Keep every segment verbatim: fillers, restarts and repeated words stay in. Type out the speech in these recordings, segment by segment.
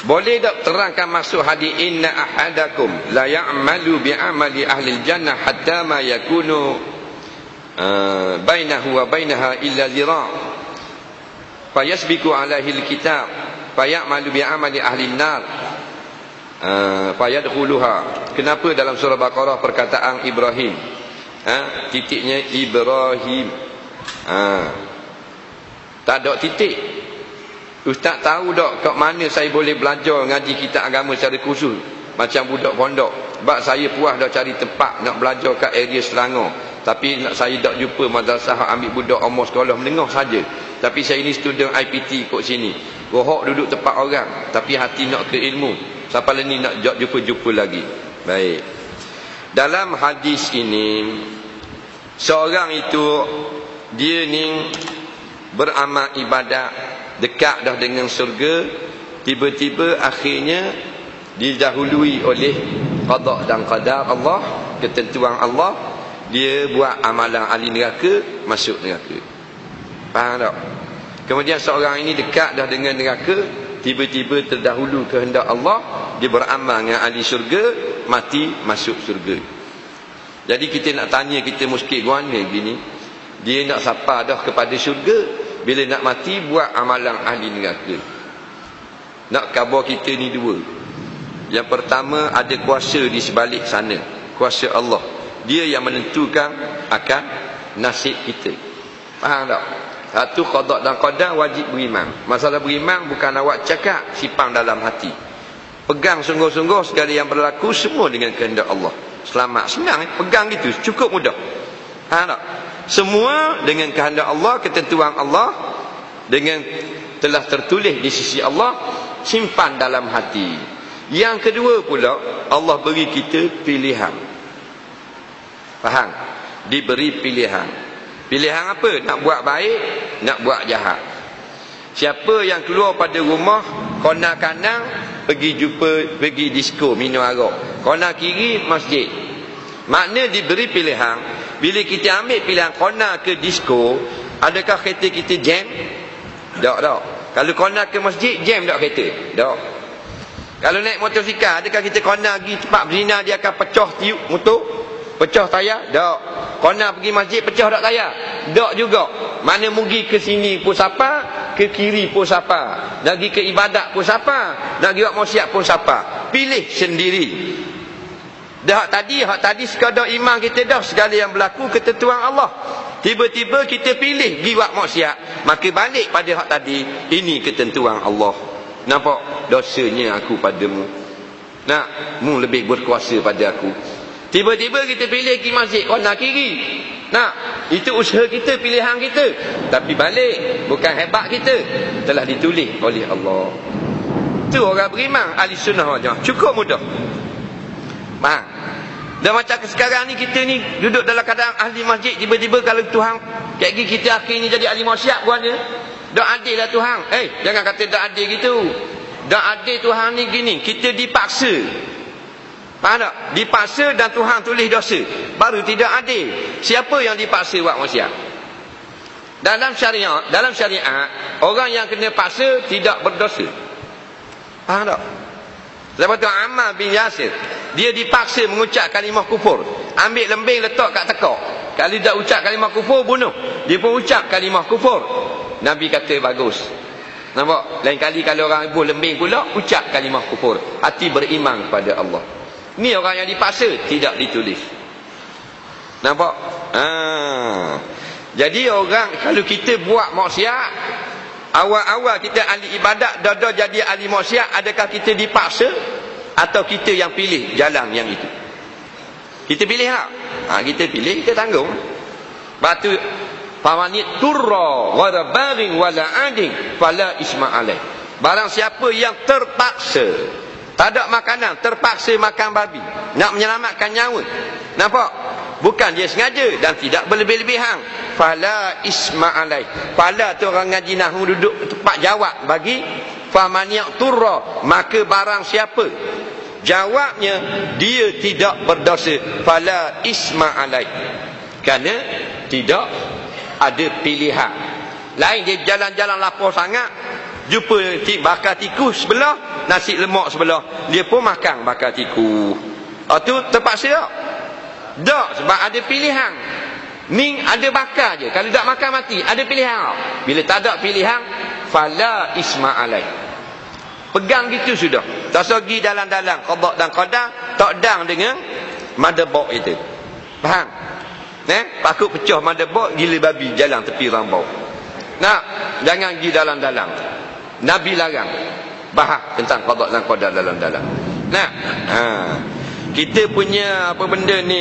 Boleh tak terangkan maksud hadis inna ahadakum la ya'malu bi'amali ahli jannah hatta ma yakunu uh, bainahu wa bainaha illa zira' fayasbiqu alaihi alkitab fayamalu bi'amali ahli nar uh, fayadkhuluha. Kenapa dalam surah Baqarah perkataan Ibrahim, ha? Titiknya Ibrahim, ha. Tak ada titik. Ustaz tahu tak kat mana saya boleh belajar ngaji kitab agama secara khusus macam budak pondok? Sebab saya puas dah cari tempat nak belajar kat area Selangor. Tapi nak saya tak jumpa madrasah ambil budak umur sekolah menengah saja. Tapi saya ni student I P T kat sini. Rohok duduk tempat orang tapi hati nak ke ilmu. Sampai ni nak jumpa-jumpa lagi. Baik. Dalam hadis ini seorang itu dia ni beramal ibadat, dekat dah dengan surga, tiba-tiba akhirnya didahului oleh qada dan qadar Allah, ketentuan Allah, dia buat amalan ahli neraka, masuk neraka. Faham tak? Kemudian seorang ini dekat dah dengan neraka, tiba-tiba terdahulu kehendak Allah, dia beramal dengan ahli surga, mati masuk surga. Jadi kita nak tanya kita muskil guana gini, dia nak sapa dah kepada surga, bila nak mati buat amalan ahli neraka. Nak khabar kita ni dua. Yang pertama, ada kuasa di sebalik sana, kuasa Allah. Dia yang menentukan akan nasib kita. Faham tak? Satu, qada dan qadar wajib beriman. Masalah beriman bukan awak cakap, simpan dalam hati. Pegang sungguh-sungguh segala yang berlaku semua dengan kehendak Allah. Selamat, senang, pegang gitu, cukup mudah. Faham tak? Semua dengan kehendak Allah, ketentuan Allah, dengan telah tertulis di sisi Allah, simpan dalam hati. Yang kedua pula, Allah beri kita pilihan. Faham? Diberi pilihan. Pilihan apa? Nak buat baik, nak buat jahat. Siapa yang keluar pada rumah, kona kanan pergi jumpa, pergi disko minum arak, kona kiri masjid. Makna diberi pilihan. Bila kita ambil pilihan kona ke disko, adakah kereta kita jam? Tak, tak. Kalau kona ke masjid, jam tak kereta? Tak. Kalau naik motosikal, adakah kita kona pergi tempat berzina, dia akan pecah tiup motor? Pecah tayar? Tak. Kona pergi masjid, pecah tak tayar? Tak juga. Mana mugi ke sini pun siapa, ke kiri pun siapa, nak pergi ke ibadat pun siapa, nak pergi buat maksiat pun siapa. Pilih sendiri. Dah hak tadi, hak tadi sekadar iman kita dah, segala yang berlaku ketentuan Allah. Tiba-tiba kita pilih pergi buat maksiat, maka balik pada hak tadi, ini ketentuan Allah. Nampak dosanya aku padamu. Nak, mu lebih berkuasa pada aku. Tiba-tiba kita pilih pergi masjid, kona kiri. Nak, itu usaha kita, pilihan kita. Tapi balik, bukan hebat kita, telah ditulis oleh Allah. Itu orang beriman, ahli sunnah wal jamaah. Cukup mudah. Faham? Dan macam sekarang ni kita ni duduk dalam keadaan ahli masjid, tiba-tiba kalau Tuhan kayak gini kita akhirnya jadi ahli maksiat buatnya. Tak adil lah Tuhan. Eh, hey, jangan kata tak adil gitu. Tak adil Tuhan ni gini, kita dipaksa. Faham tak? Dipaksa dan Tuhan tulis dosa, baru tidak adil. Siapa yang dipaksa buat maksiat? Dalam syariat, dalam syariat, orang yang kena paksa tidak berdosa. Faham tak? Sebab tu Ammar bin Yasir, dia dipaksa mengucap kalimah kufur. Ambil lembing letak kat tekak. Kalau tak ucap kalimah kufur, bunuh. Dia pun ucap kalimah kufur. Nabi kata bagus. Nampak? Lain kali kalau orang ibu lembing pula, ucap kalimah kufur. Hati beriman kepada Allah. Ni orang yang dipaksa, tidak ditulis. Nampak? Ha. Jadi orang, kalau kita buat maksiat, awal-awal kita ahli ibadat, dah-dah jadi ahli maksiat, adakah kita dipaksa atau kita yang pilih jalan yang itu? Kita pilih tak? Ha, kita pilih, kita tanggung. Batu famanit turra wala barin wala ading fala isma alaih. Barang siapa yang terpaksa, tak ada makanan, terpaksa makan babi, nak menyelamatkan nyawa. Nampak? Bukan dia sengaja dan tidak berlebih-lebihan. Fala isma alaih. Fala tu orang ngaji nahwu duduk tempat jawab bagi famaniyak turra, maka barang siapa, jawabnya dia tidak berdosa. Fala isma alaih. Kerana tidak ada pilihan. Lain dia jalan-jalan lapar sangat, jumpa bakar tikus sebelah, nasi lemak sebelah, dia pun makan bakar tikus. Oh tu terpaksa tak? Tak, sebab ada pilihan. Ni ada bakar je. Kalau tak makan mati, ada pilihan. Bila tak ada pilihan, fala isma alai. Pegang gitu sudah. Tak pergi dalam-dalam qada dan qadar, tak dang dengan motherboard itu. Faham? Eh, takut pecah motherboard, gila babi jalan tepi rambau. Nak, jangan pergi dalam-dalam. Nabi larang bahas tentang qada dan qadar dalam-dalam. Nah, ha. Kita punya apa benda ni?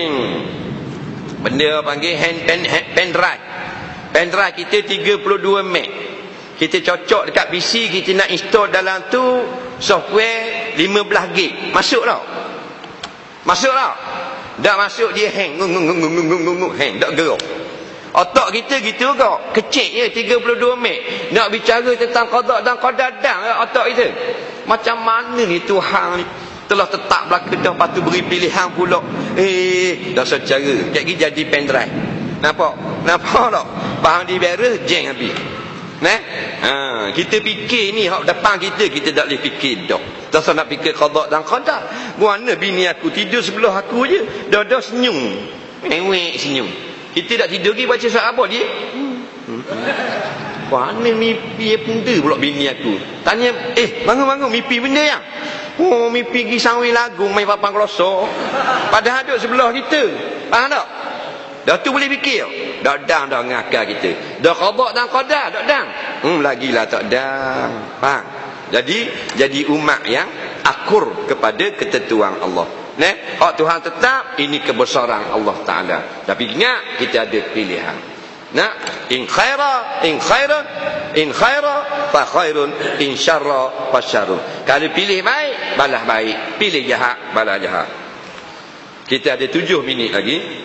Benda panggil hand pen pen drive. Pen drive kita tiga puluh dua meg. Kita cocok dekat P C, kita nak install dalam tu software lima belas gig. Masuk tak? Masuk tak? Tak masuk dia hang. Ngung ngung ngung ngung ngung ngung hang, tak gerak. Otak kita gitu kok. Kecil je tiga puluh dua meg. Nak bicara tentang qada dan qadar dah otak kita. Macam mana ni Tuhan ni telah tetap belaka dah, patu beri pilihan pula. Eh, dah secara jadi jadi pendrive. Nampak? Nampak tak? Faham di beres jeng habis. Nah, ha, kita fikir ni hak depan kita, kita tak boleh fikir dah. Tak usah nak fikir qada dan qadar. Mana bini aku tidur sebelah aku je, dah-dah senyum. Mewek senyum. Kita tak tidur lagi baca surat apa dia? Hmm. Mana mimpi benda pula bini aku. Tanya, eh, bangun-bangun mimpi benda yang? Oh, mimpi pergi sawit lagu main papan kelosok. Padahal duduk sebelah kita. Faham tak? Dah tu boleh fikir. Dah dang dah ngakal kita. Dah qada dan qadar, dah dang. Hmm, lagilah tak dang. Faham? Jadi, jadi umat yang akur kepada ketentuan Allah. Nah, hak Tuhan tetap, ini kebesaran Allah Taala. Tapi ingat, kita ada pilihan. Nah, in khaira, in khaira, in khaira fa khairun, in syarra fa syarrun. Kalau pilih baik, balas baik. Pilih jahat, balas jahat. Kita ada tujuh minit lagi.